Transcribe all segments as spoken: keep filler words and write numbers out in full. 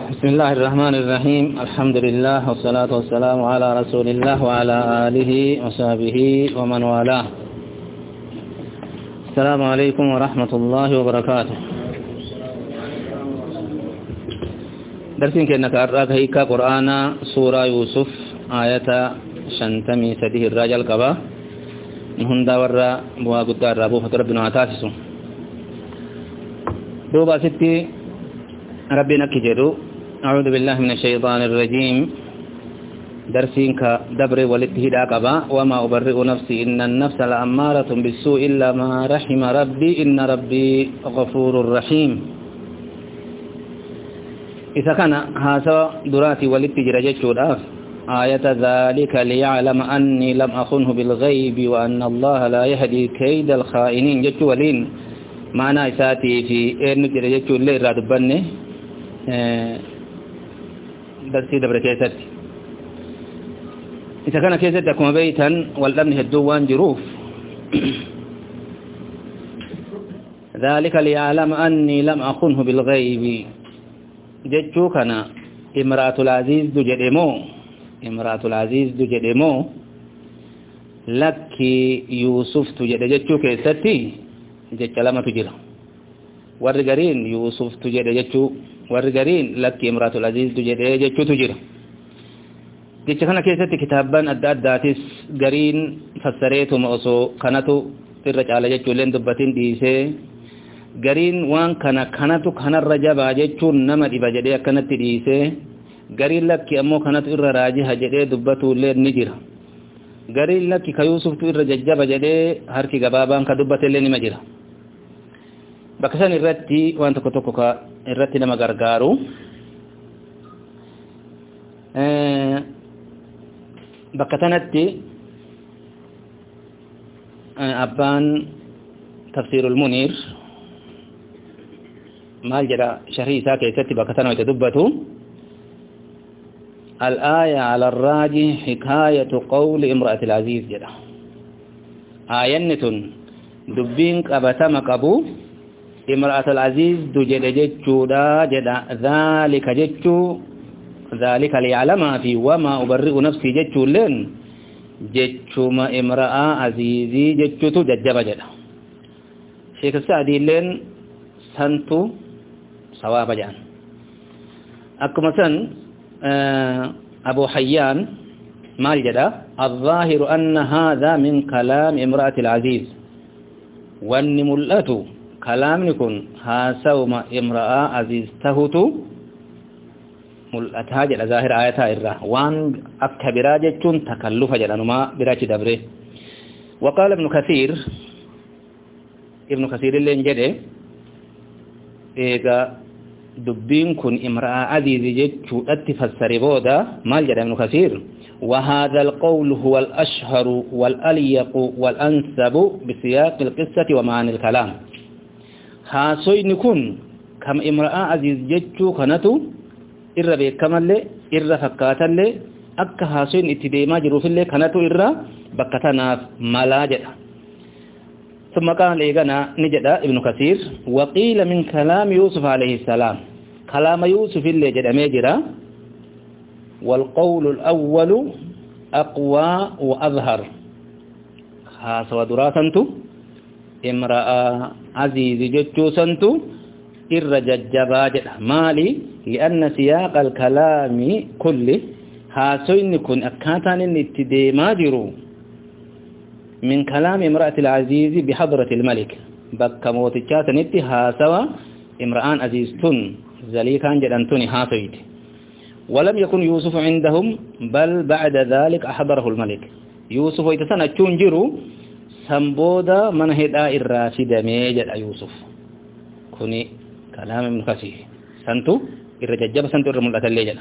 بسم الله الرحمن الرحيم الحمد لله والصلاة والسلام على رسول الله وعلى آله وصحبه ومن والاه. السلام عليكم ورحمة الله وبركاته. درسين كأنك أراك هيكا قرآن سورة يوسف آية شنتمي سديه الرجل كبا هندا ورّا بوا قدار رابو فتربنا عتاسسو دوبا ستي ربنا كجدو. أعوذ بالله من الشيطان الرجيم. درسين كدبر والاتهداء قبا وما أبرئ نفسي إن النفس لأمارة بالسوء إلا ما رحم ربي إن ربي غفور رحيم. إذا كان هذا دراتي والاتجرى جدّ آية ذلك ليعلم أني لم أخنه بالغيب وأن الله لا يهدي كيد الخائنين جدّ ولين معنى إساتي في إرن جدّ جدّ اللي راد بني درسي دبر كيست. إذا كان كيست يكون بيتا والأمن هدوان جروف ذلك ليعلم أني لم أخنه بالغيب جدّو كان امرأة العزيز دو جدمو امرأة العزيز دو جدمو لك يوسف تجد جدّو كيستي جدّ لما تجد ورقرين يوسف تجد جدّو ورقرين لك امرأة العزيز دو جدّ جدّو تجد جدّ كان كيستي كتابان أدى أداتيس قرين فسريتو مؤسو كانتو ترجع على جدّو لين دبتين ديسي gariin waan kana kanatu kanarra jabaa jechuun nama dhiba jedhee akkanatti dhiisee gariin lakki ammoo kanatu irra raajiha jedhee dubbatuullee ni jira. gariin lakki ka Yuusuftu irra jajjaba jedhee harki gabaabaan ka dubbatellee nima jira. bakka san irratti waan tokko tokko ka irratti nama gargaaru bakka tanatti abbaan tafsiirul muniir مال جرى شرحي ساكي ستي بكتنا وتدبتو الآية على الراجح حكاية قول امرأة العزيز جرى آية دبين قبتم قبو امرأة العزيز دو جد جدشو دا جدا ذلك جدشو ذلك ليعلم في وما أبرئ نفسي جدشو لين جدشو ما امرأة عزيزي جدشو تو ججب جدا شيخ السعدي لين سنتو صواب جان أكو مثلا أبو حيان مال جدا الظاهر أن هذا من كلام امرأة العزيز والنملة كلام نكون هاسوم امرأة عزيز تهوتو ملأتها جدا ظاهر آياتها إرّا وان أكبرا جتون تكلف جدا نما براج دبره. وقال ابن كثير ابن كثير اللي انجده إيغا دبين كن امرأة عزيز جدشو اتفسر بودا مال جدا ابن كثير وهذا القول هو الأشهر والأليق والأنسب بسياق القصة ومعنى الكلام. خاصوين نكون كم امرأة عزيز جدشو كانتو إرى بكمال لي إرى فكاتا لي أكا خاصوين اتديما جروف لي كانتو إرى بكتنا ملاجة. ثم قال إيغانا نجد ابن كثير وقيل من كلام يوسف عليه السلام كلام يوسف اللي جد ميجرا والقول الأول أقوى وأظهر خاص ودراسنتو امرأة عزيز جدشو سنتو إرججبا جد مالي لأن سياق الكلام كله خاصين كن أكاتان الاتديما جرو من كلام امرأة العزيز بحضرة الملك بك موتجات نتها سوا امرأة عزيزتون زليكان جدنتون هاتويت ولم يكن يوسف عندهم بل بعد ذلك أحضره الملك. يوسف يتسنى تنجروا سنبودا من هداء الراشد ميجد يوسف كوني كلام ابن كثير سنتو الرججب سنتو الرملة الليجل.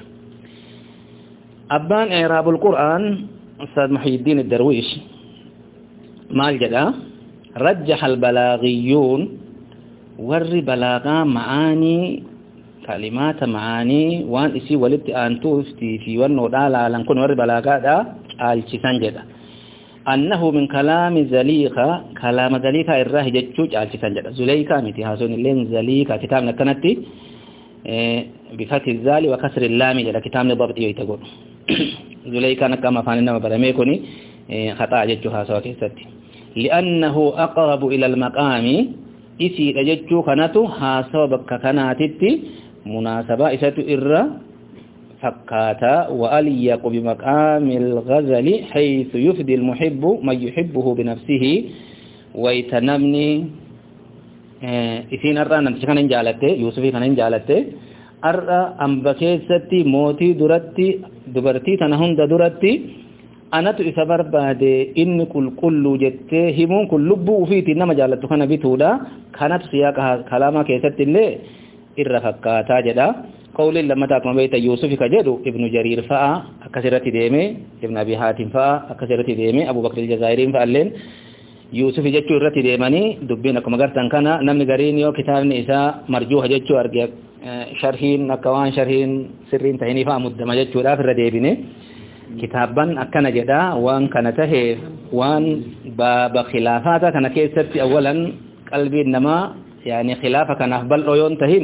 أبان إعراب القرآن أستاذ محي الدين الدرويش مال جدا رجح البلاغيون ور بلاغا معاني كلمات معاني وان اسي ولدت انتو في في ونو دالا لنكون ور بلاغا دا الچسان جدا أنه من كلام زليخة كلام زليخة الراه جتشوج الچسان جدا زليخة متي هاسون اللين زليخة كتابنا كانت بفتح الزال وكسر اللام جدا كتاب نضبط يتقول زليكا نكما فاننا برميكوني خطأ جدها سوا كيستي لأنه أقرب إلى المقام إسي أجدت كانتو حاسوا بك كاناتت مناسبة إسات إرى فكاتا وأليق بمقام الغزل حيث يفدي المحب من يحبه بنفسه ويتنمني إسين أرى نمتشكا ننجالته يوسفي كان ننجالته أرى أمبكيستي موتي درتي دبرتي تنهند درتي أناتو إسا بربادي إن كل كل جتة همون كل لبو فيتي نما جالتو كان بيتودا كانت سياقها كلاما كيستي اللي إرى فكاتا جدا قول لما تاكم بيت يوسف كجدو ابن جرير فاء أكسرت ديمي ابن أبي حاتم فاء أكسرت ديمي أبو بكر الجزائرين فألين يوسف جتو إرت ديماني دبينكم أغرتن كان نمن غرين يو كتاب إسا مرجوح جتو أرجع شرحين نكوان شرحين سرين تهيني فاء مدما جتو لا فر ديبيني كتابا أكنا جدا وان كانته وان باب خلافات كان كيست أولا قلبي إنما يعني خلافة كان أفضل أيون تهين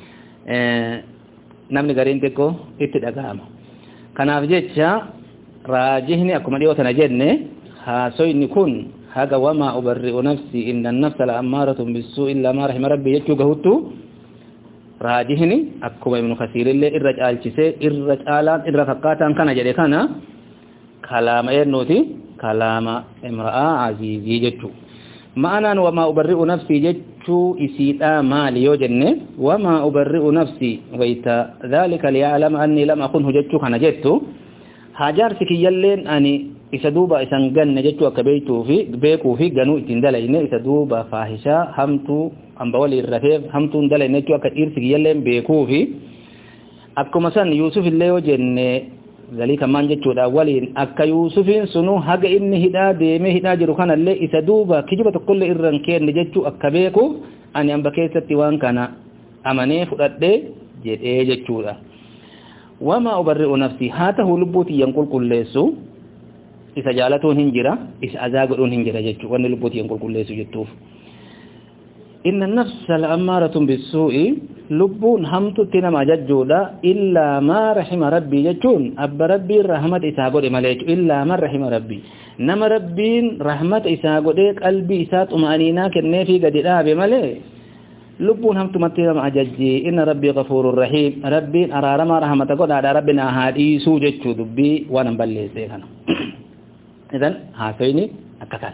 namni gariin xiqqoo itti dhagahama kanaaf jecha raajihni akkuma dhiyootana jenne haasoyni kun haga wamaa ubarri'u nafsi inna an-nafsa la'ammaaratun bis-suu'i illaa maa rahima rabbii jechuu gahuttu raajihni akkuma ibnu kasiirillee irra caalchisee irra caalaan irra fakkaataan kana jedhe kana kalaama eennuuti kalaama imra'aa aziizii jechuu ma'anaan wamaa ubarri'u nafsi jechuu isiidhaa maali yoo jenne wamaa ubarri'u nafsi wayta dhaalika liya'lama annii lam akunhu jechuu kana jettu hajaarsi kiyyalleen ani isa duuba isan ganne jechuu akka beektuufi beekuufi ganuu ittiin dalayne isa duuba faahishaa hamtuu hamba walii irrateef hamtuun dalayne jechuu akka dhiirsi kiyyalleen beekuufi akkuma san yuusuf illee yoo jenne zalika man jechuudha waliin akka yuusufin sunu haga inni hidhaa deemee hidhaa jiru kanallee isa duuba kijiba tokkollee irran kenne jechuu akka beeku ani amba keessatti waan kana amanee fudhadhee jedhee jechuudha wama ubarri'u nafsi haa ta'u lubbuutii yan qulqulleessu isa jaalatuun hin jira isa azaa godhuun hin jira jechuu wanni lubbuutii yan qulqulleessu jettuuf inna an-nafsa la'ammaaratun bis-suu'i lubbuun hamtutti nama jajjuudha illaa maa rahima rabbii jechuun abba rabbiin rahmata isaa godhe malee illaa man rahima rabbii nama rabbiin rahmata isaa godhe qalbii isaa xuma'aniinaa kenneefii gadi dhaabe malee lubbuun hamtumatti nama ajajji inna rabbii ghafuurur rahiim rabbiin araaramaa rahmata godhaadha rabbina haa dhiisuu jechuu dubbii waan hin balleessee kana idan haasayni akka kana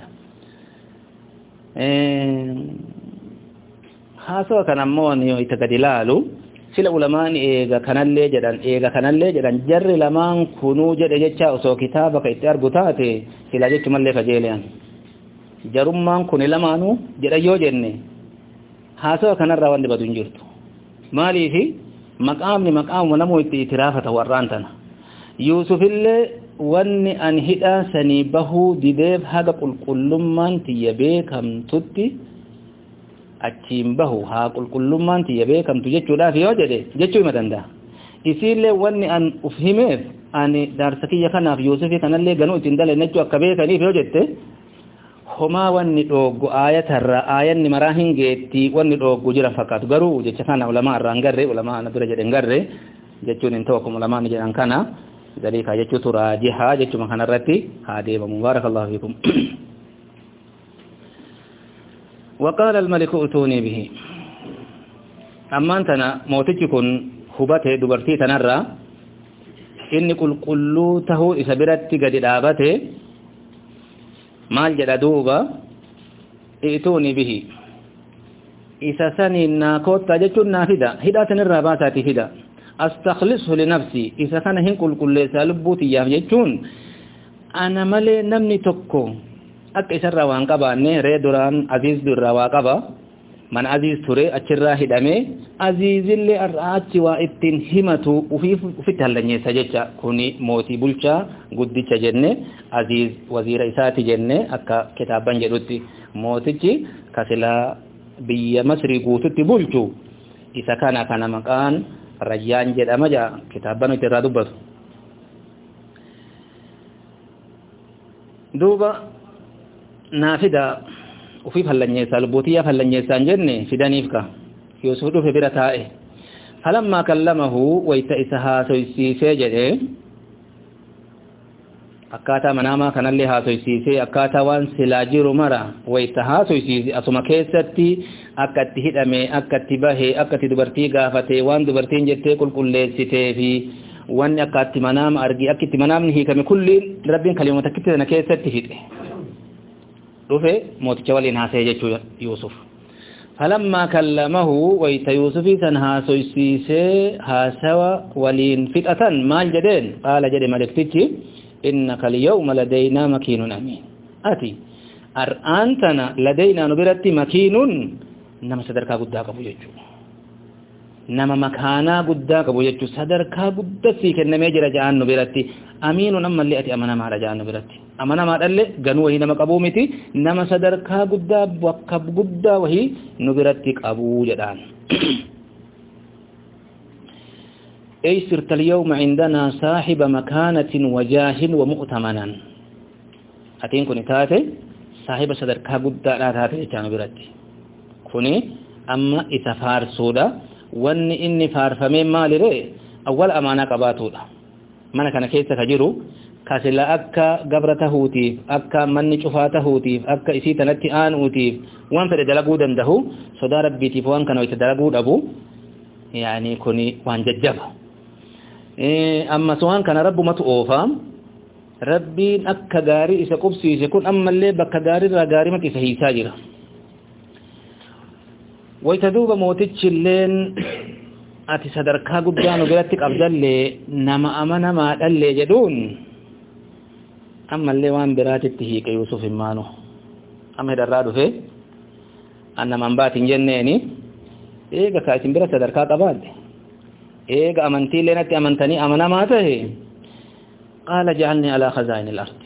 haasawa kan ammoo ni itti gadi laalu sila ulamaan eega kanallee jedhan eega kanallee jedhan jarri lamaan kunuu jedhe jecha osoo kitaaba ka itti argu taate sila jechu mallee kajeelean jarummaan kuni lamaanuu jedha yoo jenne haasawa kanarraa wanni badu hin jirtu maaliifi maqaamni maqaamuma namuu itti itiraafata warraan tana yuusufillee wanni an hidhaa sanii bahuu dideef haga qulqullummaan tiyya beekamtutti achiin bahu haa qulqullummaan tiyya beekamtu jechuudhaaf yoo jedhe jechuu hima danda'a isiillee wanni an uf himeef ani daarsa kiyya kanaaf yuusufii kanallee ganuu ittiin dalan jechuu akka beekaniif yoo jette homaa wanni dhooggu aayatarraa aayanni maraa hin geetti wanni dhooggu jiran fakkaatu garuu jecha kana ulamaa irraa hin garre ulamaa ana dura jedhe hin garre jechuun hin ta'u akkuma ulamaan jedhan kana daliikaa jechuutu raajihaa jechuma kanarratti haa deemamu baarakallahu fiikum وقال الملك اتوني به اما انتنا موتجكن هبته دبرتي تنرى اني قل قلوته اسبرت قد دابته مال جدوبا اتوني به اسسني ناكوت تجتن نافدا هدا تنرى باساتي هدا استخلصه لنفسي اذا كان هن قل قل سالبوتي يجون انا ملي نمني تكو akka isarraa waan qabaanne ree duraan aziiz durraa waa qaba man aziiz ture achirraa hidhame aziizillee arraachi waa ittiin himatu ufitti hallanyeessa jecha kuni mootii bulchaa guddicha jenne aziiz waziira isaati jenne akka kitaaban jedhutti mootichi kasilaa biyya masrii guututti bulchu isa kana kana maqaan rayyaan jedhama jaa kitaaban itti irraa dubbatu duuba naafida ufiif hallanyeessaa lubbuutiyyaaf hallanyeessaan jenne fidaniif ka Yuusuf dhufe bira taa'e فلما كلمه ويتئسها سيسيسي جده akkaataa manaamaa kanallee haasoysiisee akkaataa waan silaa jiru mara wayta haasoysiise asuma keessatti akka itti hidhame akka itti bahe akka itti dubartii gaafate waan dubartiin jettee qulqulleessitee fi wanni akka itti manaama argi akka itti manaamni hiikame kulliin rabbiin kaliimoota akkitti sana keessatti hidhe dhufe mooticha waliin haasa'e jechuu Yuusuf falammaa kallamahu wayta Yuusufii san haasoysiisee haasawa waliin fixatan maal jedheen qaala jedhe malektichi إنك اليوم لدينا مكين أمين أتي أرآنتنا لدينا نبرت مكين نما صدركا قداك أبو يجو نما مكانا قداك أبو يجو صدركا قدسي كنما يجي رجعان نبرت أمين نما اللي أتي أمنا ما رجعان نبرت أمنا ما اللي قنوه نما قبومتي نما صدركا قداب وقب قدا وهي نبرتك أبو جدان أي صرت اليوم عندنا صاحب مكانة وجاه ومؤتمنا أتين كوني تاتي صاحب صدر كابودا لا تاتي جانو براتي كوني أما إتفار سودا وان إني فارفمين مالي ري أول أمانا قباتودا مانا كان كيسا كجيرو كاسلا أكا قبرتهوتي أكا مني شفاتهوتي أكا إسيتنتي آنوتي وان فرد دلقو دندهو صدا ربيتي فوان كانوا يتدلقو دبو يعني كوني وان ججبه أما سواء كان رب ما تؤفام ربي أكا غاري إسا قبسي يكون أما اللي بكا غاري را غاري ما كيسا هيسا جرا ويتدوب موتيتش اللين أتي صدركا قدانو براتك أفضل لي نما أمنا ما اللي جدون أما اللي وان براتي تهيك يوسف إمانو أما هذا الرادو فيه أنا من باتن جنيني إيقا كايتن برا صدركا قباد eega amantii leenatti amantanii amanamaa tahe qaala ja'alni alaa khazaa'ini al-ard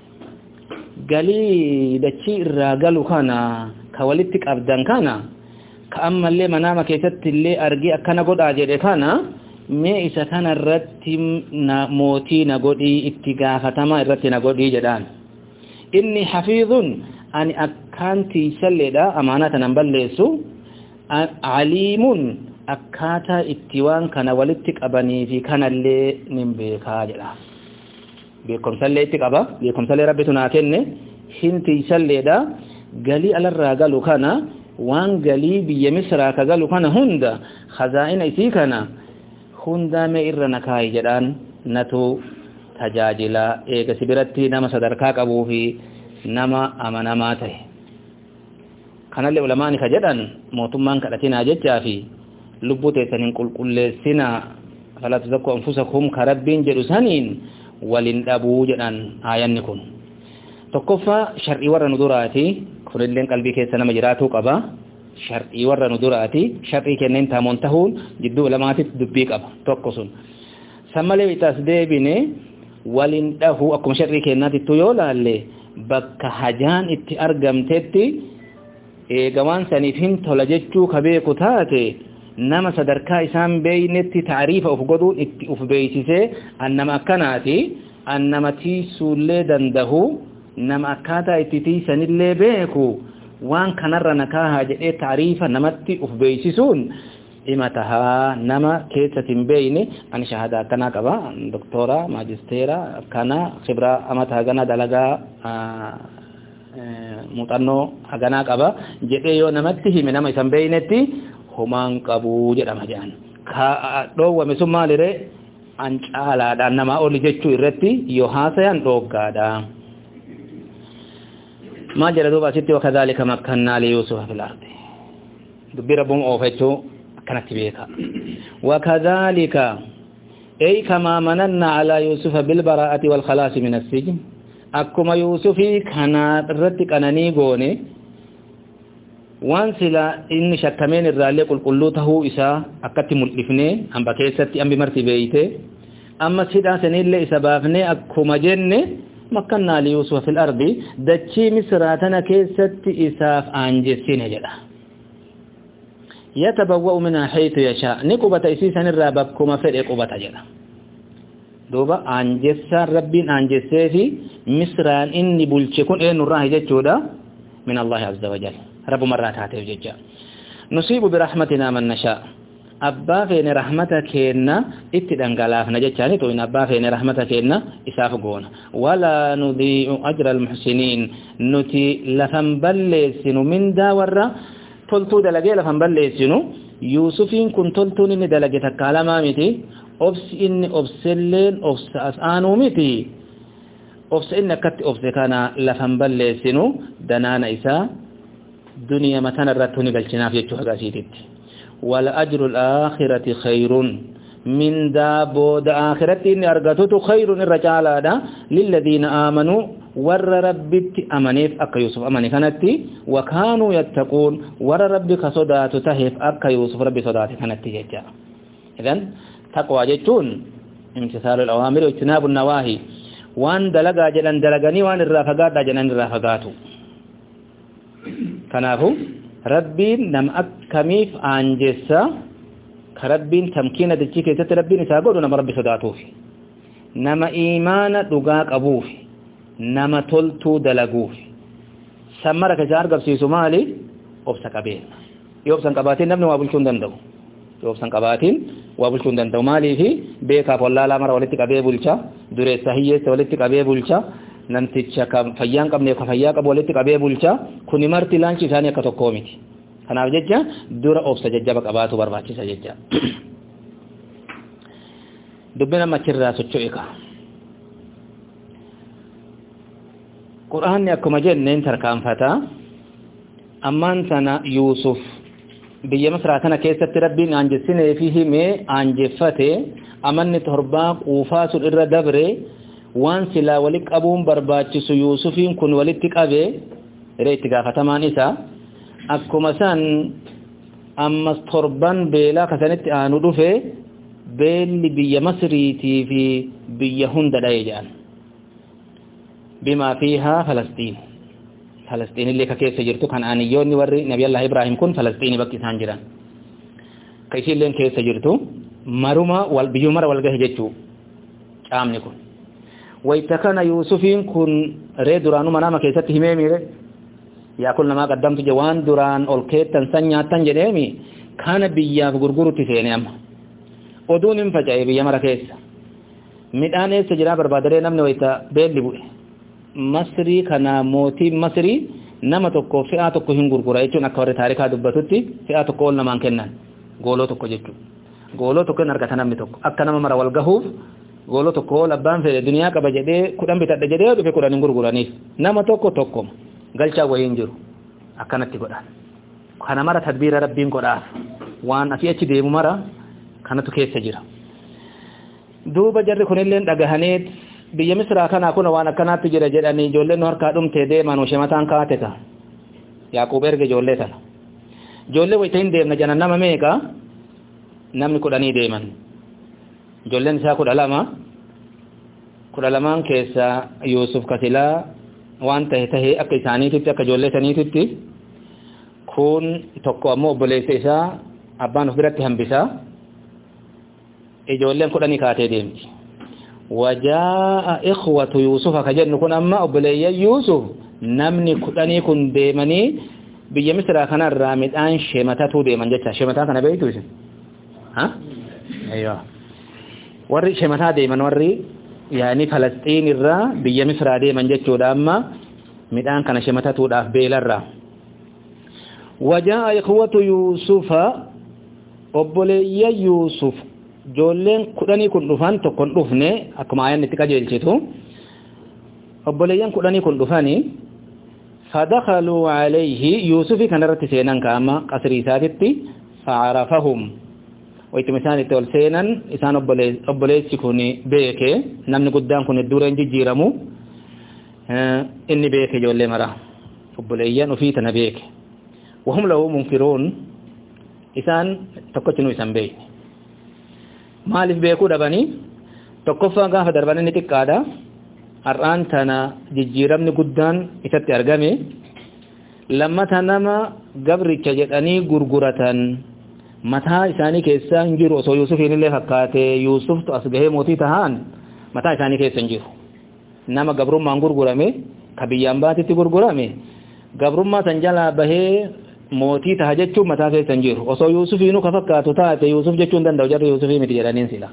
galii dachii irraa galu kana ka walitti qabdan kana ka ammallee manaama keessatti illee argee akkana godhaa jedhe kana mee isa kana irratti na mootii na godhii itti gaafatamaa irratti na godhii jedhaan inni hafiizun ani akkaantii salleedha amaanata nan balleessu aliimun akkaataa itti waan kana walitti qabanii fi kanallee nin beekaa jedha beekumsallee itti qaba beekumsallee rabbitu naa kenne hinti salleedha galii alarraa galu kana waan galii biyya misraa ka galu kana hunda khazaa'ina isii kana hunda mee irra nakaayi jedhaan natu tajaajila eega sibiratti nama sadarkaa qabuu fi nama amanamaa ta'e kanallee ulamaani ka jedhan mootummaan kadhatinaa jechaa fi lubbuu teessaniin qulqulleessina falaa tuzakku anfusakum ka rabbiin jedhu saniin walin dhabuu jedhan aayanni kun tokkoffaa shar'ii warra nu duraati kunilleen qalbii keessa nama jiraatuu qaba shar'ii warra nu duraati shar'ii kenneen taamoon tahuun jidduu lamaatitti dubbii qaba tokko sun sammalee itaas deebine walin dhahuu akkuma shar'ii kennaatittu yoo laalle bakka hajaan itti argamtetti eegawaan saniif hin tola jechuu ka beeku taate nama sadarkaa isaan beeynetti taariifa uf godhuun itti uf beeysisee annama akkanaati annama tiisuullee dandahu nama akkaataa itti tiisanillee beeku waan kanarra nakaahaa jedhee taariifa namatti uf beeysisuun himatahaa nama keessatin beeyne ani shahadaa akkanaa qaba doktora maajisteera akkana khibraa amata haganaa dalagaa muuxannoo haganaa qaba jedhee yoo namatti hime nama isan beeynetti humaan qabuu jedhama jedhan ka dhoowwame sun maalire an caalaadhaan namaa oli jechuu irratti yoo haasayan dhooggaadha maal jedha duuba asitti wakadhaalika makkannaa liyuusufa fil ardi dubbii rabbuun oofechuu akkanatti beeka wakadhaalika ay kamaa mananna alaa yuusufa bilbaraa'ati walkhalaasi min assijin akkuma yuusufii kanaa irratti qananii goone waan sila inni shakkameen irraallee qulqulluu tahuu isaa akkatti mul'ifnee hamba keessatti ambi marti beeyte amma sidhaa sanillee isa baafnee akkuma jenne makkannaa liyuusufa fil ardi dachii misraa tana keessatti isaaf aanjessine jedha yatabawwa'u minhaa haythu yashaa ni qubata isii sanirraa bakkuma fedhe qubata jedha duuba aanjessaan rabbiin aanjessee fi misraan inni bulche kun eenyurraa jechuudha min allahi azza wajal رب مرات هاته وججا نصيب برحمتنا من نشاء abbaa feene rahmata keenna itti dhangalaafna jechaani to in abbaa feene rahmata keenna isaaf goona wala nudhi'u ajra almuhsinin nuti lafan balleessinu mindaa warra toltuu dalagee lafan balleessinu yuusufiin kun toltuun inni dalage takka lamaa miti obsi inni obselleen obsa asaanuu miti obsa inni akkatti obse kana lafan balleessinu danaana isaa duniyaa matana irratti ni galchinaaf jechuu hagaasiititti wal ajrul aakhirati khayrun min daabooda aakhiratti inni argatutu khayrun irra caalaadha lilladhiina aamanuu warra rabbitti amaneef akka Yusuf amane kanatti wa kaanuu yattaquun warra rabbi ka sodaatu taheef akka Yusuf rabbi sodaate kanatti jecha idan taqwa jechuun imtisaalul awaamir wa ijtinaabun nawaahi waan dalagaa jedhan dalaganii waan irraa fagaadhaa jedhan irraa fagaatu kanaafu rabbiin nam akkamiif aanjessa ka rabbiin tamkiina dachii keessatti rabbiin isaa godhu nama rabbi sodaatuuf nama iimaana dhugaa qabuuf nama toltuu dalaguuf sammara ka isaa argabsiisu maali obsa qabeenya yoo obsan qabaatiin namni waa bulchuu hin danda'u yoo obsan qabaatiin waa bulchuu hin danda'u maaliifi beekaaf wallaalaa mara walitti qabee bulcha dureessa hiyyeessa walitti qabee bulcha namticha ka fayyaan qabne ka fayyaa qabu walitti qabee bulcha kuni marti laanchi isaanii akka tokkoo miti kanaaf jecha dura obsa jajjaba qabaatu barbaachisa jecha dubbina machirraa socho'e ka quraanni akkuma jenneen tarkaanfata ammaan sana Yusuf biyya Misraa kana keessatti rabbiin aanjessinee fi himee aanjeffate amanni torbaa quufaa sun irra dabre waan silaa wali qabuun barbaachisu Yusufiin kun walitti qabe irra itti gaafatamaan isa akkuma san ammas torban beelaa kasanitti aanu dhufe beelli biyya Masriitii fi biyya hunda dha'e jedhan bima fiha Falastiin Falastiin illee ka keessa jirtu kan aaniyyoonni warri Nabi Allah Ibrahim kun Falastiin bakki isaan jiran ka isiilleen keessa jirtu maruma wal biyyuu mara wal gahe jechuu caamni kun wayta kana Yusufiin kun ree duraanuma nama keessatti himee mire yaa kun namaa qaddamtu je waan duraan ol keettan san nyaattan jedheemi kana biyyaaf gurgurutti seene amma oduun hin faca'e biyya mara keessa midhaan eessa jira barbaadaree namni wayta beelli bu'e Masrii kana mootii Masrii nama tokko fi'aa tokko hin gurgura jechuun akka warri taarikaa dubbatutti fi'aa tokko ol namaan kennan gooloo tokko jechuudha gooloo tokko hin argata namni tokko akka nama mara wal gahuuf gooloo tokko ol abbaan fedhe duniyaa qaba jedhee kudhan bitadha jedhee dhufe kudhan hin gurguraniif nama tokko tokko galchaa wayii hin jiru akkanatti godhan kana mara tadbiira rabbiin godhaaf waan asii achi deemu mara kanatu keessa jira duuba jarri kunilleen dhagahaneet biyya Misraa kana kun waan akkanaatti jira jedhanii ijoolleen harkaa dhumtee deeman shemataan kaate ta Yaaqoob erge ijoollee tana ijoollee wayita hin deemna jana nama meeqa namni kudhanii deeman ijoolleen isaa kudha lama kudha lamaan keessa Yusuf kasilaa waan tahe tahe akka isaaniititti akka ijoollee saniititti kun tokko ammoo obboleessa isaa abbaan of biratti hambisaa ijoolleen kudhanii kaatee deemti wajaa ikhwatu Yusuf ka jennu kun amma obboleeyyan Yusuf namni kudhanii kun deemanii biyya Misraa kanarraa midhaan shematatuu deeman jecha shemataa kana beektu isin ha aywa warri shemataa deeman warri yaani Falastiin irraa biyya Misraa deeman jechuudha amma midhaan kana shematatuudhaaf beelarraa wajaa ikhwatu Yusufa obboleeyyan Yusuf ijoolleen kudhanii kun dhufan tokkon dhufne akkuma ayaan itti qajeelchitu obboleeyyan kudhanii kun dhufanii fadakhaluu alayhi Yusufi kanarratti seenan kaama qasrii isaatitti fa'arafahum wayituma isaan itti ol seenan isaan obboleessi kun beeke namni guddaan kun dureen jijjiiramu inni beeke ijoollee mara obboleeyyan ofii tana beeke wahum lahu munkiruun isaan tokkochinu isan beekne maaliif beekuu dhabanii tokkoffaa gaafa darban inni xiqqaadha har'aan tana jijjiiramni guddaan isatti argame lammata nama gabricha jedhanii gurguratan mataa isaanii keessa hin jiru osoo Yusufiin illee fakkaate Yusuftu as gahee mootii tahaan mataa isaanii keessa hin jiru nama gabrummaan gurgurame ka biyyaan baatitti gurgurame gabrummaa san jalaa bahee mootii taha jechuun mataa keessan jiru osoo Yuusufiinu ka fakkaatu taate Yuusuf jechuun danda'u jarri Yuusufii miti jedhaniin sila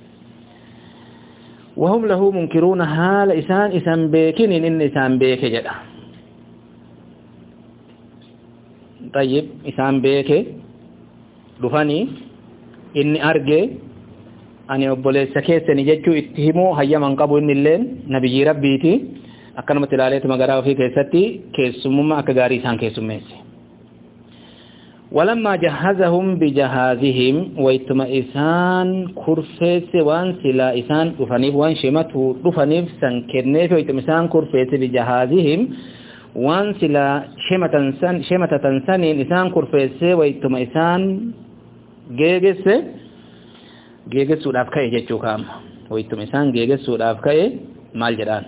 وهم له منكرون حال إسان إسان بيكين إن إسان بيك جدا طيب إسان بيك دفاني إني أرجع أني أقول سكيت نجتو اتهموا هيا من قبل إن اللين نبي ربيتي أكن متلالة مغرا في كيستي كيسمما أكغاري سان كيسميسي ولما جهزهم بجهازهم ويتم إسان كرفيس وان سلا إسان دفنيف وان شمته دفنيف سن كنيف ويتم إسان كرفيس بجهازهم وان سلا شمة سن شمة تنسن إسان كرفيس ويتم إسان جيجس جيجس سوداف كاي جتشو كام ويتم إسان جيجس سوداف كاي مال جران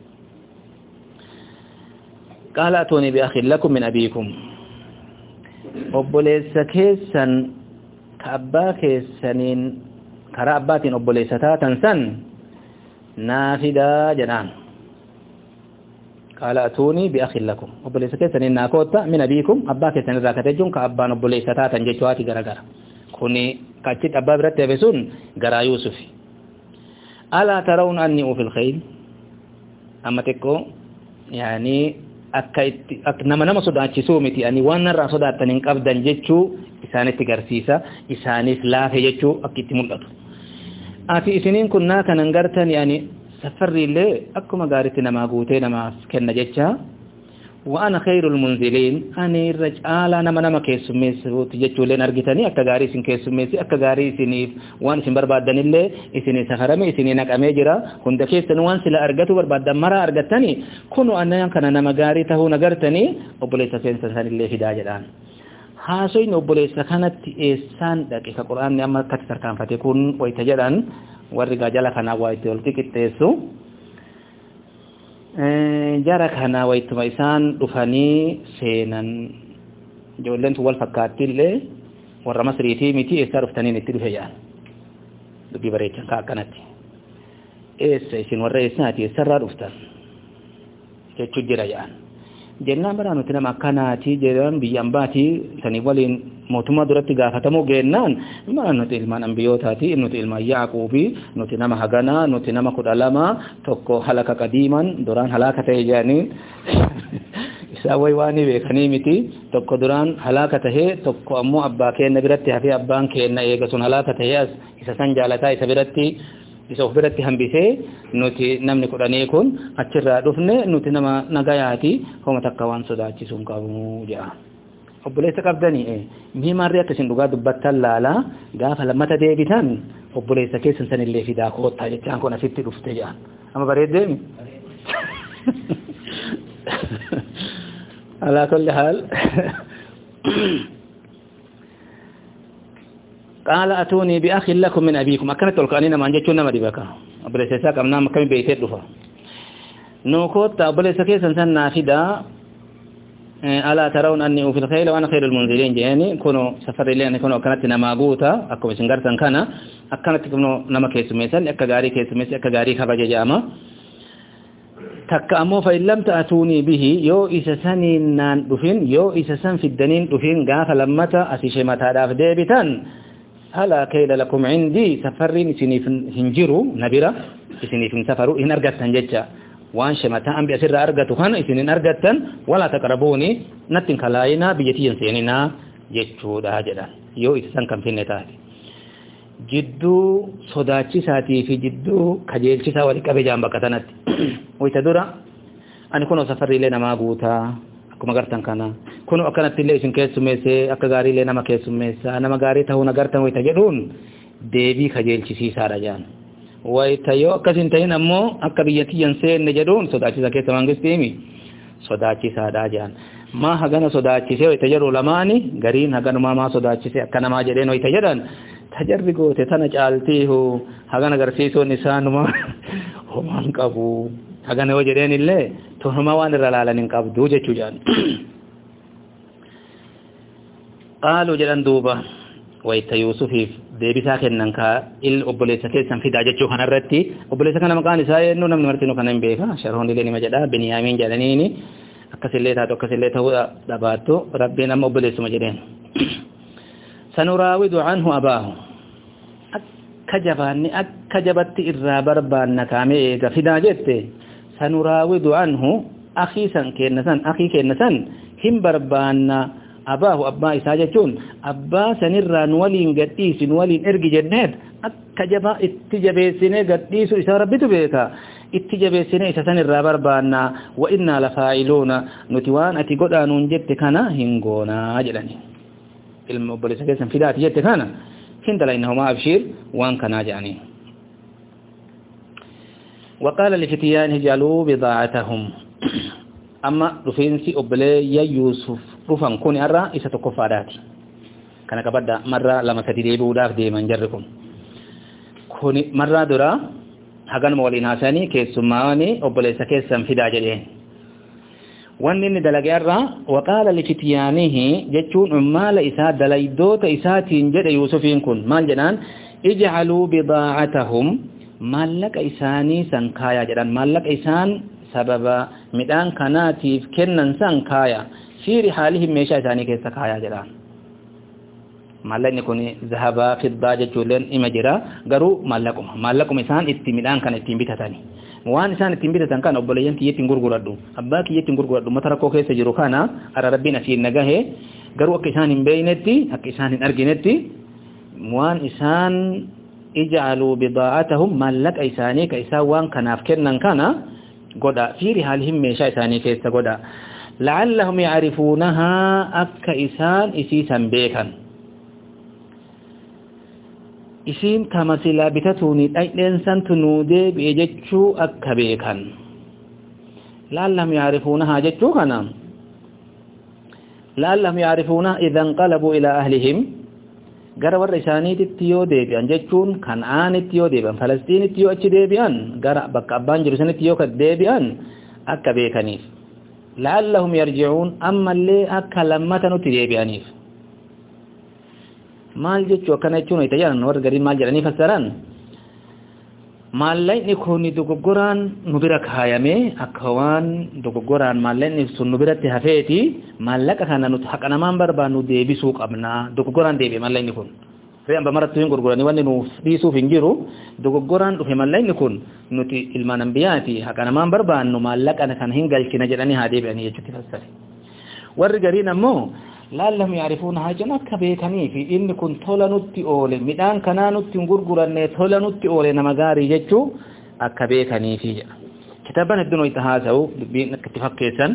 قال أتوني بأخ لكم من أبيكم obboleessa keessan ka abbaa keessaniin karaa abbaatiin obboleessa taatan san naafidaa jedhaan qaala atuunii biakhin lakum obboleessa keessaniin naakoota min abiikum abbaa keessan irraa katejuun ka abbaan obboleessa taatan jechuwaati garagara kuni kachit abbaa biratti hafe sun garaa Yuusufi alaa tarawun anni ufil khayl amma xiqqoo yaani akka itti akka nama nama sodaachisuu miti ani waan narraa sodaataniin qabdan jechuu isaanitti garsiisa isaaniif laafe jechuu akka itti mul'atu ati isiniin kun naa kanan gartan yaani safarri illee akkuma gaaritti namaa guutee namaaf kenna jecha wa ana khayrul munziliin ani irra caalaa nama nama keessummeessuuti jechuulleen argitanii akka gaarii isin keessummeessi akka gaarii isiniif waan isin barbaaddanillee isinii safarame isinii naqamee jira hunda keessan waan sila argatu barbaaddan mara argattanii kunu annan kana nama gaarii tahuu nagartanii obboleessa seensan sanillee fidaa jedhaan haasoyni obboleessa kanatti eessaan dhaqe ka quraanni amma akkatti tarkaanfate kun wayta jedhan warri gaajala kanaa waa itti ol xiqqixxeessu jara kana waytuma isaan dhufanii seenan ijoolleen wal fakkaatti illee warra Masriitii miti eessaa dhuftaniin itti dhufe jedhan dubbii bareechan ka akkanatti eessa isin warra eessaati eessarraa dhuftan jechuu jira jedhan jennaan baraa nuti nama akkanaati jedhan biyyaan baatii sanii waliin mootummaa duratti gaafatamuu geennaan maa nuti ilmaan ambiyootaati nuti ilmaan Yaaquubii nuti nama haganaa nuti nama kudha lama tokko halaka qadiiman duraan halaka ta'e jedhaniin isaa way waanii beekanii miti tokko duraan halaka ta'e tokko ammoo abbaa keenna biratti hafee abbaan keenna eega sun halaka ta'e as isa san jaalataa isa biratti isa of biratti hambisee nuti namni kudhanii kun achirraa dhufne nuti nama nagayaati homa takka waan sodaachisuun qabu jedha obboleessa qabdanii mii maarree akkasin dhugaa dubbattan laalaa gaafa lammata deebitan obboleessa keessan sanillee fidaa koottaa jechaan kun asitti dhufte jedhan amma bareeddeemi alaa kulli haal قال أتوني بأخ لكم من أبيكم أكنت القانين ما نجتون ما دبكا أبليس ساق أمنا مكمل بيتين دفا نوكوت أبليس كيسا سنة فدا ألا ترون أني في الخيل وأنا خير المنزلين جاني كونوا سفر إلينا كونوا أكنت نماغوتا أكو بسنغرتا كان أكنت كونوا نما كيسو ميسان أكا غاري كيسو ميسان أكا غاري خرج جاما تكأمو فإن لم تأتوني به يو إسساني نان دفين يو إسسان في الدنين دفين غاف لمتا أسيشي متا داف ديبتان هلا كيل لكم عندي سفرين سنيف هنجرو نبرة سنيف سفروا إن أرجعتن جتة وان شمتا أم بأسر أرجعتو خان إسنين أرجعتن ولا تقربوني نتن كلاينا بيتين سيننا جتشو ده جدا يو إسسان كم في النتاج جدو صداچي ساتي في جدو كجيلچي ساوري كبجام بكتنت ويتدورا أن كونوا سفري لنا ما قوتا akkuma gartan kana kunu akkanatti illee isin keessummeesse akka gaarii illee nama keessummeessa nama gaarii ta'uu nagartan wayta jedhuun deebii kajeelchisiisaadha jaan wayta yoo akkasin ta'in ammoo akka biyyatiyyan seenne jedhuun sodaachisa keessa mangistiimi sodaachisaadha jaan maa hagana sodaachise wayta jedhu lamaani gariin haganumaa maa sodaachise akka namaa jedheen wayta jedhan tajarri goote tana caaltiihu hagana agarsiisuun isaanuma homaan qabu hagana yoo jedheen illee tonuma waan irra laalan qabdu jechuu jaan qaaluu jedhan duuba wayta Yuusufiif deebisaa kennan ka il obboleessa keessan fidaa jechuu kanarratti obboleessa kana maqaan isaa eenyu namni martinu kana hin beeka sharhoon illee nima jedha Biniyaamiin jedhaniini akkasille taatu akkasille ta'uu dhabaattu rabbiin amma obboleessuma jedheen sanuraawidu anhu abaahu akka jabaanni akka jabatti irraa barbaanna kaamee eega fidaa jette sanuraawidu anhu akhii san kennasan akhii kennasan hin barbaanna abaahu abbaa isaa jechuun abbaa sanirraa nu waliin gadhiisi nu waliin ergi jenneet akka jabaa itti jabeessinee gadhiisu isaa rabbitu beeka itti jabeessinee isa sanirraa barbaanna wa innaa lafaa'iluuna nuti waan ati godhaanuun jette kana hin goonaa jedhani ilma obboleessa keessan fidaati jette kana hin dalaynahumaa abshiir waan kanaa jedhanii وقال لفتيانه جعلوا بضاعتهم أما رفينسي أبلي يوسف رفن كوني أرى إسا تكفاداتي كان كبدا مرة لما تدريبوا داف ديما جركم كوني مرة درا hagan moolin haasanii keessummaawanii obboleessa keessan fidaa jedheen wanni inni dalageerra waqaala lifityaanihi jechuun ummaala isaa dalaydoota isaatiin jedhe yuusufiin kun maal jedhaan ijcaluu bidaa'atahum maallaqa isaanii san kaayaa jedhan maallaqa isaan sababa midhaan kanaatiif kennan san kaaya fi rihaalihim meeshaa isaanii keessa kaayaa jedhaan maallaqni kun zahaba fiddaa jechuun ima jira garuu maallaquma maallaquma isaan itti midhaan kana ittiin bitatani waan isaan ittiin bitatan kana obboleeyyan kiyyattiin gurguradhu abbaa kiyyattiin gurguradhu mata rakkoo keessa jiru kana ara rabbiin asiin nagahe garuu akka isaan hin beeynetti akka isaan hin arginetti waan isaan ij'aluu bidaa'atahum maallaqa isaanii ka isaan waan kanaaf kennan kana godha fi rihaalihim meeshaa isaanii keessa godha la'allahum ya'rifuunaha akka isaan isiisan beekan isiin kama silaa bitatuuni dhaydheensan tunuu deebi'e jechuu akka beekan la'allahum ya'rifuunaha jechuu kana la'allahum ya'rifuunaha idhan qalabuu ilaa ahlihim gara warra isaaniititti yoo deebi'an jechuun kan'aanitti yoo deebi'an falastiinitti yoo achi deebi'an gara bakka abbaan jiru sanitti yoo deebi'an akka beekaniif la'allahum yarji'uun ammallee akka lammata nutti deebi'aniif maal jechuu akkana jechuun itti jedhan warra gariin maal jedhanii fassaran maallaqni kun dogoggoraan nu bira kaayamee akka waan dogoggoraan maallaqni sun nu biratti hafeeti maallaqa kana nuti haqa namaan barbaannu deebisuu qabna dogoggoraan deebi'e maallaqni kun re'an bamaratti hin gurguranii wanni nuuf dhiisuuf hin jiru dogoggoraan dhufe maallaqni kun nuti ilmaan anbiyaati haqa namaan barbaannu maallaqa kana hin galchina jedhanii haa deebi'anii jechuutti fassare warri gariin ammoo la'allahum ya'rifuunaha jedhan akka beekanii fi inni kun tola nutti oole midhaan kanaa nutti hin gurguranne tola nutti oole nama gaarii jechuu akka beekanii fi jedha kitaaban hedduun itti haasa'u dubbiin akka itti fakkeessan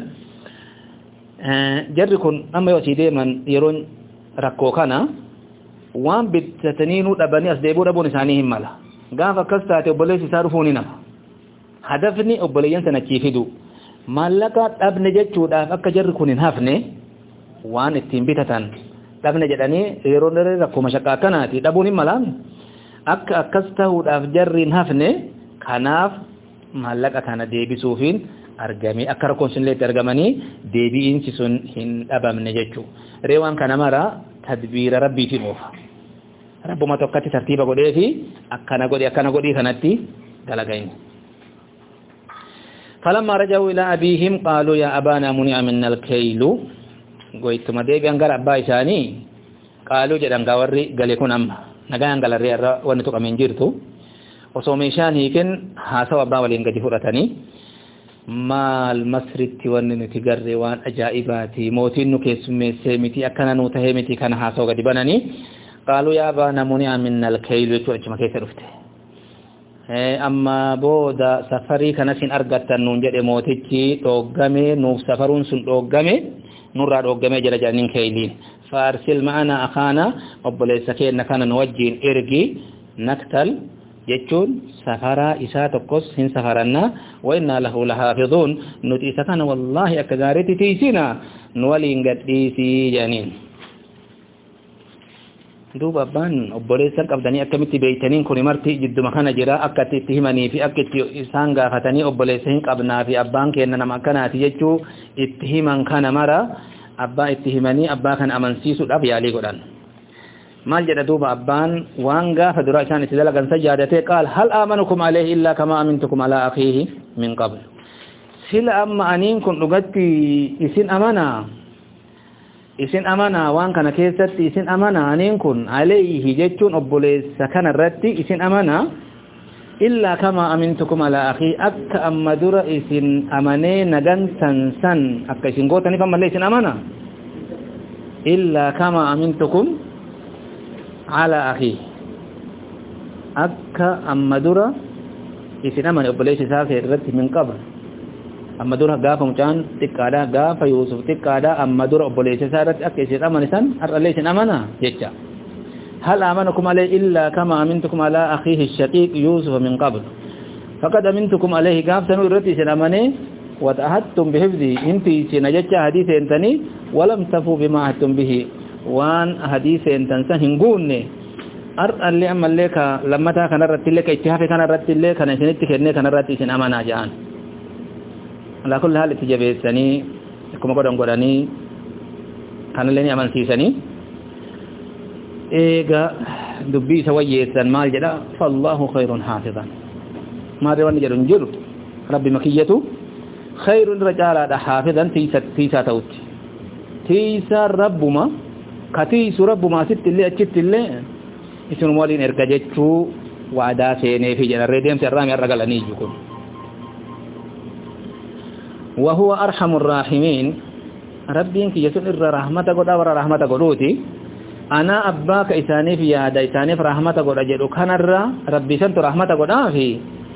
jarri kun amma yoo asii deeman yeroon rakkoo kana waan bitatanii nu dhabanii as deebuu dhabuun isaanii hin mala gaafa akkas taate obboleessi isaa dhufuu ni nama hadafni obboleeyyan sana achii fidu maallaqa dhabne jechuudhaaf akka jarri kun hin hafne waan ittiin bitatan dhabne jedhanii yeroo dheeraa rakkoo mashaqqaa kanaati dhabuun hin malaan akka akkas ta'uudhaaf jarri hin hafne kanaaf maallaqa kana deebisuufiin argame akka rakkoon sun itti argamanii deebi'iinsi sun hin dhabamne jechuu reewwan kana mara tadbiira rabbiitiin oofa rabbuma tokkotti tartiiba godhee fi akkana godhi akkana godhii kanatti dalagayin فلما رجعوا إلى أبيهم قالوا يا أبانا منع منا الكيل goytuma deebi'an gara abbaa isaanii qaaluu jedhan gawarri galee kun amma nagaan galarree irra wanni tuqameen jirtu osoo meeshaan hiiken haasawa abbaa waliin gadi fudhatanii maal masritti wanni nuti garree waan ajaa'ibaati mootiin nu keessummeessee miti akkana nuu tahee miti kana haasawa gadi bananii qaaluu yaa abaana muni'a minna alkaylu jechuu achuma keessa dhufte amma booda safarii kanas hin argattan nuun jedhe mootichi dhooggame nuuf safaruun sun dhooggame nurraa dhooggame jala jedhaniin keeyliin faarsil ma'ana akaana obboleessa keenna kana nu wajjiin ergi naktal jechuun safaraa isaa tokkos hin safaranna wa innaa lahu lahaafizuun nuti isa kana wallaahi akka gaariitti tiisina nu waliin gadhiisii jedhaniin duuba abbaan obboleessan qabdanii akkamitti beeytaniin kun marti jidduma kana jira akka itti himanii fi akka itti isaan gaafatanii obboleessa hin qabnaa fi abbaan keenna nama akkanaati jechuu itti himan kana mara abbaa itti himanii abbaa kana amansiisuudhaaf yaalii godhan maal jedha duuba abbaan waan gaafa dura isaan itti dalagan sajjaadatee qaal hal aamanukum alayhi illaa kama amintukum alaa akhiihi min qabl sila amma aniin kun dhugatti isin amanaa isin amanaa waan kana keessatti isin amanaa aniin kun alayhi jechuun obboleessa kana irratti isin amanaa illa kama amintukum ala akhi akka amma dura isin amanee nagantan san akka isin gootaniif ammallee isin amanaa illa kama amintukum ala akhi akka amma dura isin amane obboleessa isaa irratti min qabl amma dura gaafa mucaan xiqqaadha gaafa Yuusuf xiqqaadha amma dura obboleessa isaa irratti akka isin amane san har'allee isin amana jecha hal amanakum alayhi illa kama amintukum ala akhihi ash-shaqiq Yusuf min qabl faqad amintukum alayhi gaaftan irratti isin amane wa ta'ahadtum bihifzi inti sina jecha hadith entani walam tafu bima ahadtum bihi wan hadith entan san hingunne ar'alli ammallee ka lammata kanarratti illee ka itti hafe kanarratti illee kana isinitti kenne kanarratti isin amana ja'an ala kulli hal itti jabeessanii akkuma godhan godhanii kanallee ni amansiisanii eega dubbii isa wayyeessan maal jedha fallahu khayrun hafizan maal wanni jedhu jiru rabbi makiyyatu khayrun rajalaadha hafizan tiisa tiisa ta'utti tiisa rabbuma katiisu rabbuma sitti illee achitti illee isin waliin erga jechuu waadaa seenee fi jedharree deemsa irraa irra galanii jiru kun وهو أرحم الراحمين ربين كي يسون إر رحمة قد أور رحمة قدوتي أنا أباك إساني في يادا إساني في رحمة قد أجد كان الرا ربي سنت رحمة قد آفي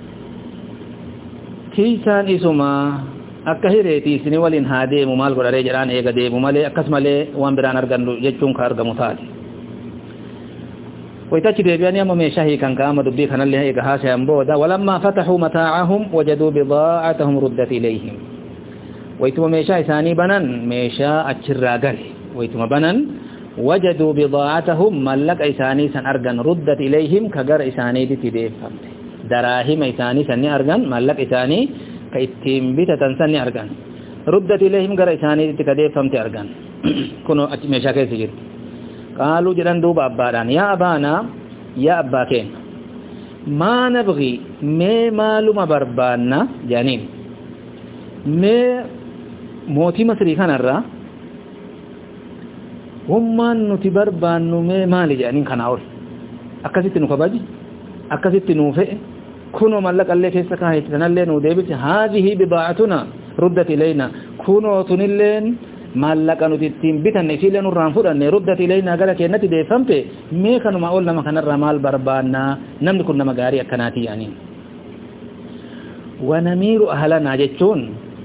كيسان إسما أكهيريتي سني ولين هادي ممال قد أريجران إيقا دي ممالي أكسم لي وان بران أرغن يجون كارغ مصادي ويتاكي ديبياني أمو ميشاهي كان كاما دبي كان اللي هيك هاشا ينبودا ولما فتحوا متاعهم وجدوا بضاعتهم ردت إليهم ويتم ميشا إساني بنان ميشا أتشراغل ويتم بنان وجدوا بضاعتهم ملك إساني سن أرغن ردت إليهم كغر إساني دي تديب فمت دراهم إساني سن أرغن ملك إساني كإتيم بيتا سن أرغن ردت إليهم غر إساني دي تديب فمت أرغن كنو ميشا كيسي جرد قالوا جلن دوب أبادان يا أبانا يا أباكين ما نبغي مي مالو مبربانا جانين مي موتي مصري كان الرا وما نتبربانو مي مالي جانين كان أول أكاسيت نكباجي أكاسيت نوفئ كونوا ملك اللي كيسا كاهيت تنالين وديبت هذه بضاعتنا ردت إلينا كونوا تنالين maallaqa nuti ittiin bitanne isiillee nurraan fudhanne ruddati ilaynaa gara keenyatti deeffamte mee kanuma ol nama kanarraa maal barbaannaa namni kun nama gaarii akkanaati yaaniin wanamiiru ahlanaa jechuun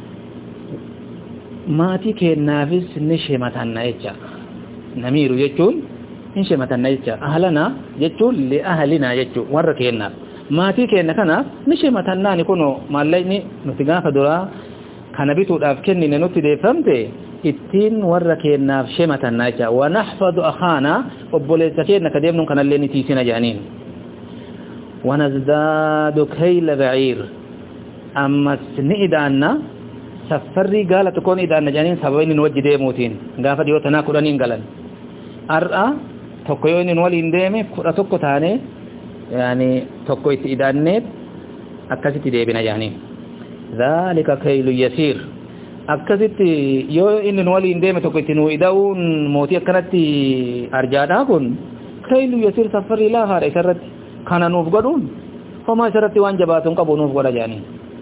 maatii keennaafis ni shematanna jecha namiiru jechuun ni shematanna jecha ahlanaa jechuun li ahlinaa jechuun warra keennaaf maatii keenna kanaaf ni shematannaani kunoo maallaqni nuti gaafa duraa kana bituudhaaf kennine nutti deeffamte ittiin warra keennaaf shematanna jecha wa nahfadu akhaana obboleessa keenna ka deemnuun kanallee ni tiisina jedhaniin wa nazdaadu kayla ba'iir ammas ni idaanna safarrii gaala tokkoon idaanna jedhaniin sababa inni nu wajji deemuutiin gaafa dhiyoo tanaa kudhaniin galan har'a tokko yoo inni nu waliin deeme kudha tokko taane yaani tokko itti idaanneet akkasitti deebina jedhaniin dhaalika kaylu yasiir akkasitti yoo inni nu waliin deeme tokko itti nu ida'uun mootii akkanatti arjaadhaa kun kaylu yasiir safarrii laafaadha isarratti kana nuuf godhuun homaa isarratti waan jabaatuun qabu nuuf godha jedhaniin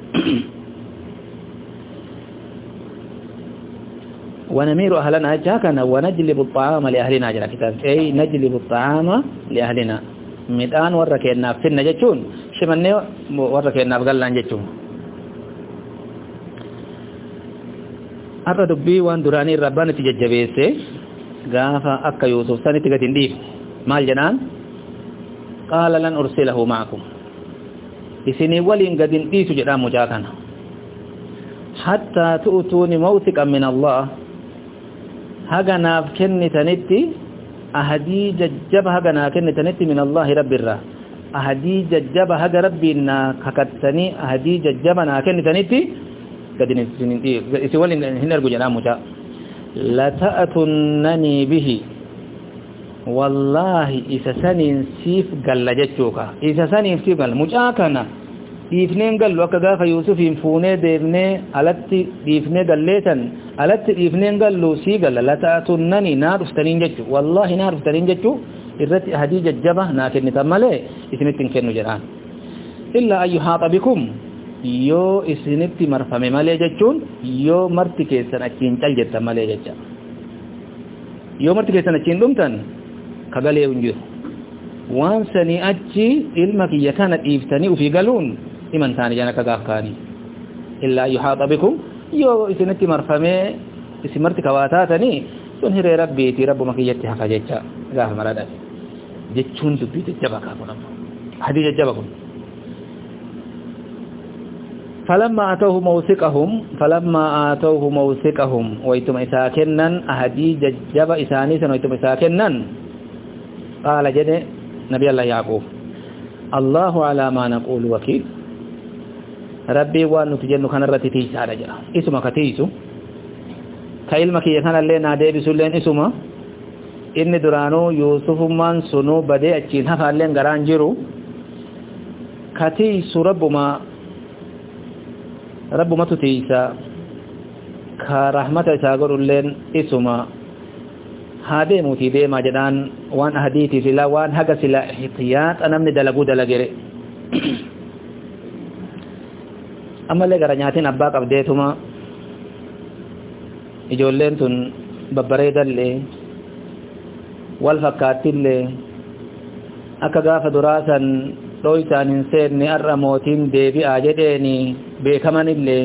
ونمير أهلنا جاكنا ونجلب الطعام لأهلنا جل كتاب أي نجلب الطعام لأهلنا مدان وركينا في النجتون شمني وركينا بقلنا نجتون أرد بي وان دراني ربنا تججبيسه غافا أكا يوسف سنة تقتين ديف مال جنان قال لن أرسله معكم إسني ولين قدين ديسو جرام مجاكنا حتى تؤتوني موثقا من الله هغناف كنتنتي أهدي ججب هغنا كنتنتي من الله رب الرا أهدي ججب هغ ربنا ككتني أهدي ججبنا كنتنتي قدين إسوال هنرجو جنا مجا لا تأتنني به والله إذا سنين سيف قال جتوكا إذا سنين سيف قال مجاكنا dhiifneen gallu akka gaafa yuusufiin fuunee deemnee alatti dhiifnee galleetan alatti dhiifneen gallu sii galla lata'atunnani naa dhuftaniin jechu wallaahi naa dhuftaniin jechu irratti ahadii jajjaba naa kennitan malee isinitti hin kennu jedhaan illaa an yuhaaxa bikum yoo isinitti marfame malee jechuun yoo marti keessan achiin cal jettan malee jecha yoo marti keessan achiin dhumtan kagalee hin jiru waan sanii achi ilma kiyya kana dhiiftanii ufii galuun imantaani jana kagaaf kaanii illaa yuhaaxa bikum yoo isinitti marfamee isin marti kawaataatanii sun hiree rabbiiti rabbuma kiyyatti hafa jecha gaafa maradhaaf jechuun dubbii jajjaba kaafun amma hadii jajjaba kun فلما أتوه موثقهم فلما آتوه موثقهم ويتم إساكنن أهدي ججب إسانيسا ويتم إساكنن قال جد نبي الله يعقوب الله على ما نقول وكيل ربي وان نتجن كان الرتي تيسا رجا اسمك تيسو كإلمك يكن اللي نادي بسولين اسمه إن درانو يوسف من سنو بدي أجين هفا اللين غران جيرو كتيسو ربما ربما تتيسا كرحمة ساقر اللين اسمه هذا موتي دي ما جدان وان أهديتي سلا وان حقا سلا احتياط أنا من دلقو دلقري أما اللي قرنياتين أباك أبديتهما إجولين تن ببريد اللي والفكات اللي أكا غاف دراسا رويتان انسيني الرموتين دي بي آجديني بيكمان اللي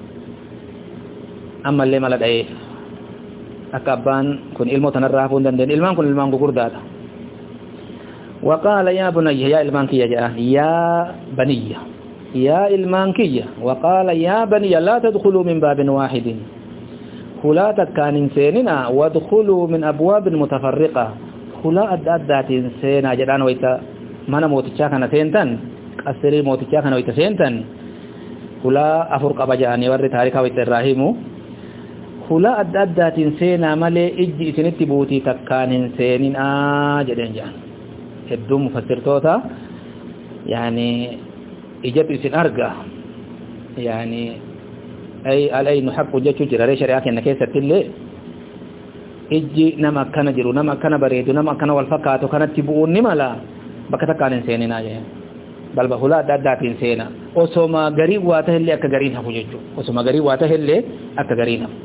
أما اللي ملد أيه akka abbaan kun ilmoo tanarraa hafuu hin dandeenye ilmaan kun ilmaan gugurdaadha waqaala yaa bunayya yaa ilmaan kiyya jedha yaa baniyya yaa ilmaan kiyya waqaala yaa baniyya laa tadkhuluu min baabin waahidin hulaa takkaan hin seenina wadkhuluu min abwaabin mutafarriqa hulaa adda addaatiin seenaa jedhaan wayta mana mootichaa kana seentan qasirii mootichaa kana wayta seentan hulaa afur qaba jedhanii warri taarikaa wayta irraa himu hulaa adda addaatiin seenaa malee ijji isinitti buutii takkaan hin seeninaa jedheen jedhan hedduu mufassirtoota yaani ijatu isin arga yaani ay alaynu haqqu jechuu jira ree shari'aa kenna keessatti illee ijji nama akkana jiru nama akkana bareedu nama akkana wal fakkaatu kanatti bu'uun ni mala bakka takkaan hin seeninaa jedhan balba hulaa adda addaatiin seena osoma garii waa tahillee akka gariin hafu jechuu osoma garii waa tahillee akka gariin hafu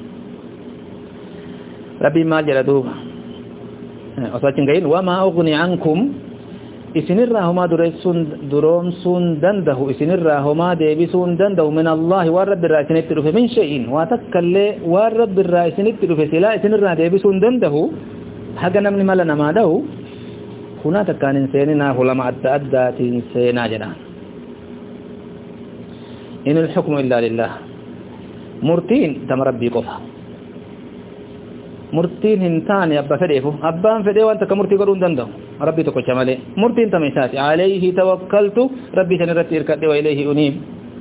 rabbiin maal jedha duuba osoo achi hin gahin wamaa ughni ankum isinirraa homaa dureessuun duroomsuun dandahu isinirraa homaa deebisuun dandahu min allahi waan rabbi irraa isinitti dhufe min shay'in waa takkallee waan rabbi irraa isinitti dhufe silaa isinirraa deebisuun dandahu haga namni mala namaa dahu hunaa takkaan hin seeninaa hulama adda addaatiin seenaa jedhaan in ilxukmu illaa lillah murtiin tama rabbii qofa murtiin hin taane abba fedheefu abbaan fedhee waan takka murtii godhuu hin danda'u rabbii tokkocha malee murtiin tama isaati alayhi tawakkaltu rabbii san irratti irkadhe wa ilayhi uniib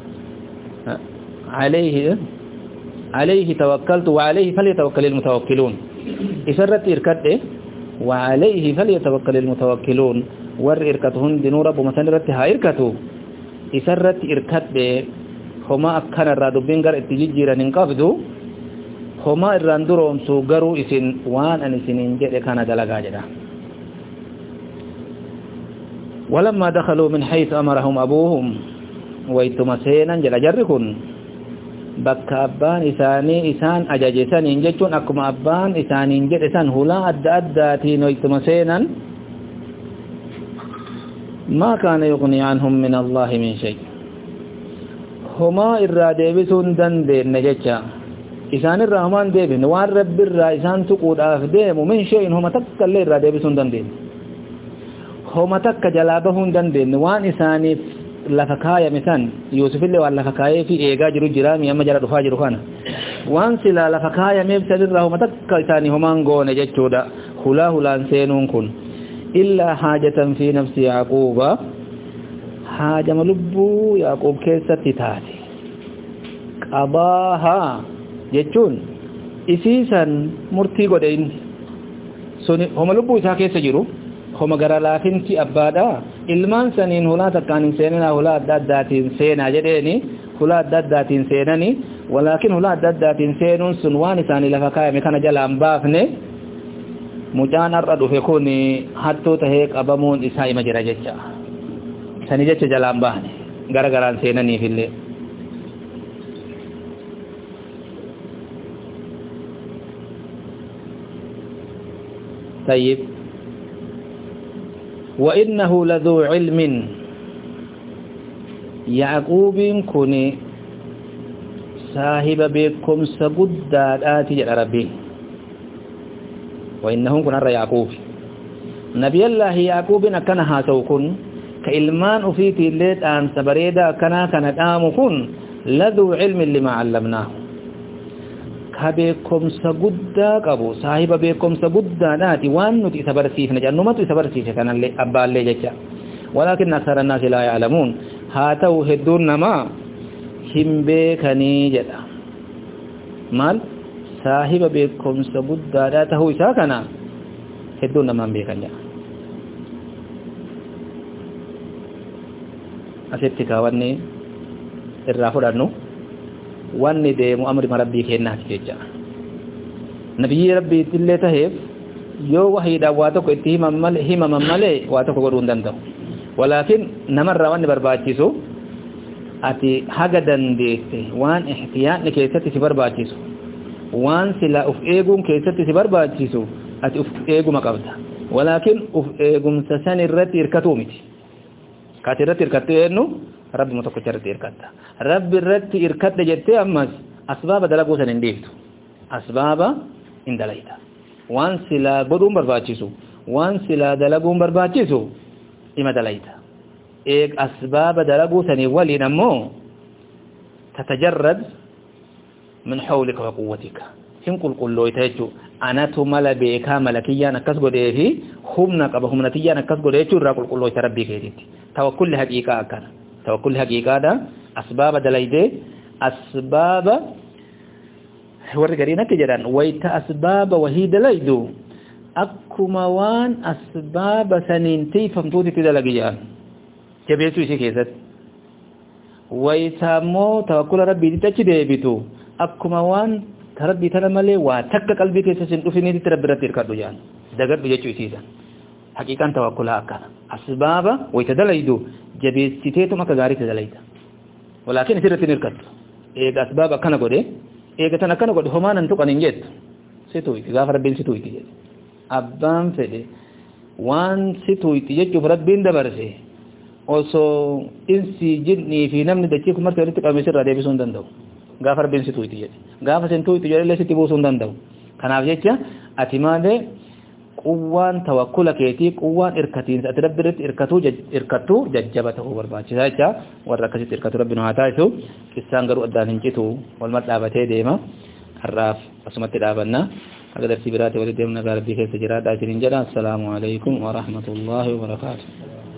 alayhi alayhi tawakkaltu wa alayhi falyatawakkal almutawakkiluun isa irratti irkadhe wa alayhi falyatawakkal almutawakkiluun warri irkatuhun dinuu rabbuma san irratti haa irkatu isa irratti irkadhe homa akkana irraa dubbiin gara itti jijjiiran hin qabdu homa irraan duroomsu garuu isin waan an isiniin jedhe kana dalagaa jedha walammaa dakhaluu min haythu amarahum abuuhum waytuma seenan jedha jarri kun bakka abbaan isaanii isaan ajaje saniin jechuun akkuma abbaan isaaniin jedhe san hulaa adda addaatiin waytuma seenan maa kaana yughni anhum min allaahi min shay homaa irraa deebisuun dandeenye jecha isaan irraa homaan deebine waan rabbi irraa isaan tuquudhaaf deemu min shay'in homa takka illee irraa deebisuun dandeenye homa takka jalaa bahuu hin dandeenye waan isaaniif lafa kaayame san Yuusufillee waan lafa kaayee fi eegaa jiru jira mi amma jara dhufaa jiru kana waan silaa lafa kaayameef san irraa homa takka isaanii homaan goone jechuudha hulaa hulaan seenuun kun illaa haajatan fi nafsi yaaquuba haajama lubbuu yaaquub keessatti taate qabaahaa jechuun isiisan murtii godhe inni suni homa lubbuu isaa keessa jiru homa gara laafinti abbaadha ilmaan saniin hulaa takkaan hin seenina hulaa adda addaatiin seenaa jedheeni hulaa adda addaatiin seenani walaakin hulaa adda addaatiin seenuun sun waan isaanii lafa kaayame kana jalaan baafne mucaan har'a dhufe kun hattuu tahee qabamuun isaa ima jira jecha sani jecha jalaan baafne gara garaan seenaniifillee طيب وإنه لذو علم يعقوب كوني صاحب بكم سجدات جل ربي وإنهم كن الر يعقوب نبي الله يعقوب كان هاتوكن كإلمان أفيتي الليت أن سبريدا كان كانت آمكن لذو علم لما علمناه كبكم سجدا كابو صاحب بكم سجدا ناتي وان نتي سبرسيف نجانو ما تي سبرسيف كان اللي أبا اللي جتا ولكن أكثر الناس لا يعلمون هاتو هدون ما هم بكني جدا مال صاحب بكم سجدا ناته إساكنا هدون ما بكني أسيتك واني الرافض أنو wanni deemu amri rabbii kennaati jecha nabiyyi rabbii illee taheef yoo wahiidhaan waa tokko itti himaman malee waa tokko godhuu hin danda'u walaakin namarraa wanni barbaachisu ati haga dandeesse waan ihtiyaatni keessatti si barbaachisu waan sila uf eeguun keessatti si barbaachisu ati uf eeguma qabda walaakin uf eegumsa san irratti hirkatuu miti kaati irratti hirkattu eenyu rabbi mutokko charti irkatta rabbi irratti irkatta jette ammas asbaba dalaguu san hindeeftu asbaba indalayta waan sila godhuun barbaachisu waan sila dalaguun barbaachisu ima dalayta eeg asbaba dalaguu sanii waliin ammoo tatajarrad min hawlika wa quwwatika hin qulqullooyta jechuu anatu mala beekaa malakiyyaan akkas godhee fi humna qaba humnatiyyaan akkas godhee jechuu irraa qulqullooyta rabbii keetitti tawakkulli haqiiqaa akkana توكل حقيقة أسباب دلائده أسباب ورقرينا كجران ويت أسباب وهي دلائدو أكما وان أسباب سنينتي فمتوتي في دلائجيان جبيسو إشي كيست ويتامو توكل ربي تتجده بيتو أكما وان تربي تنمالي واتك قلبي كيسسن أفني تربي رتير كردو جان دقر بيجو إشيسا حقيقة توكلها أكنا أسباب ويتدلائدو jabeessiteetu maka gaarii tajaajila walakin sirriitti nirkattu eega asbaaba kana godhe eega tana kana godhe homaanan tuqan hin jettu situ iti gaafa rabbiin situ iti jedhe abbaan fedhe waan situ iti jechuuf rabbiin dabarse osoo insi jinnii fi namni dachii kun marti walitti qabame sirraa deebisuu hin danda'u gaafa rabbiin situ iti jedhe gaafa sintuu iti jedhe illee sitti buusuu hin danda'u kanaaf jecha ati maalee quwwaan tawakkula keetii quwwaan irkatiinsa ati rabbi irratti irkatuu irkattuu jajjaba ta'uu barbaachisaa jecha warra akkasitti irkatu rabbi nu haa taasisu qissaan garuu addaan hin citu walumatti dhaabatee deema har'aaf asumatti dhaabanna haga darsii biraatti walitti deemna gaarii keessa jiraadhaa isiniin jedha assalaamu alaykum wa rahmatullaahi wa barakaatuh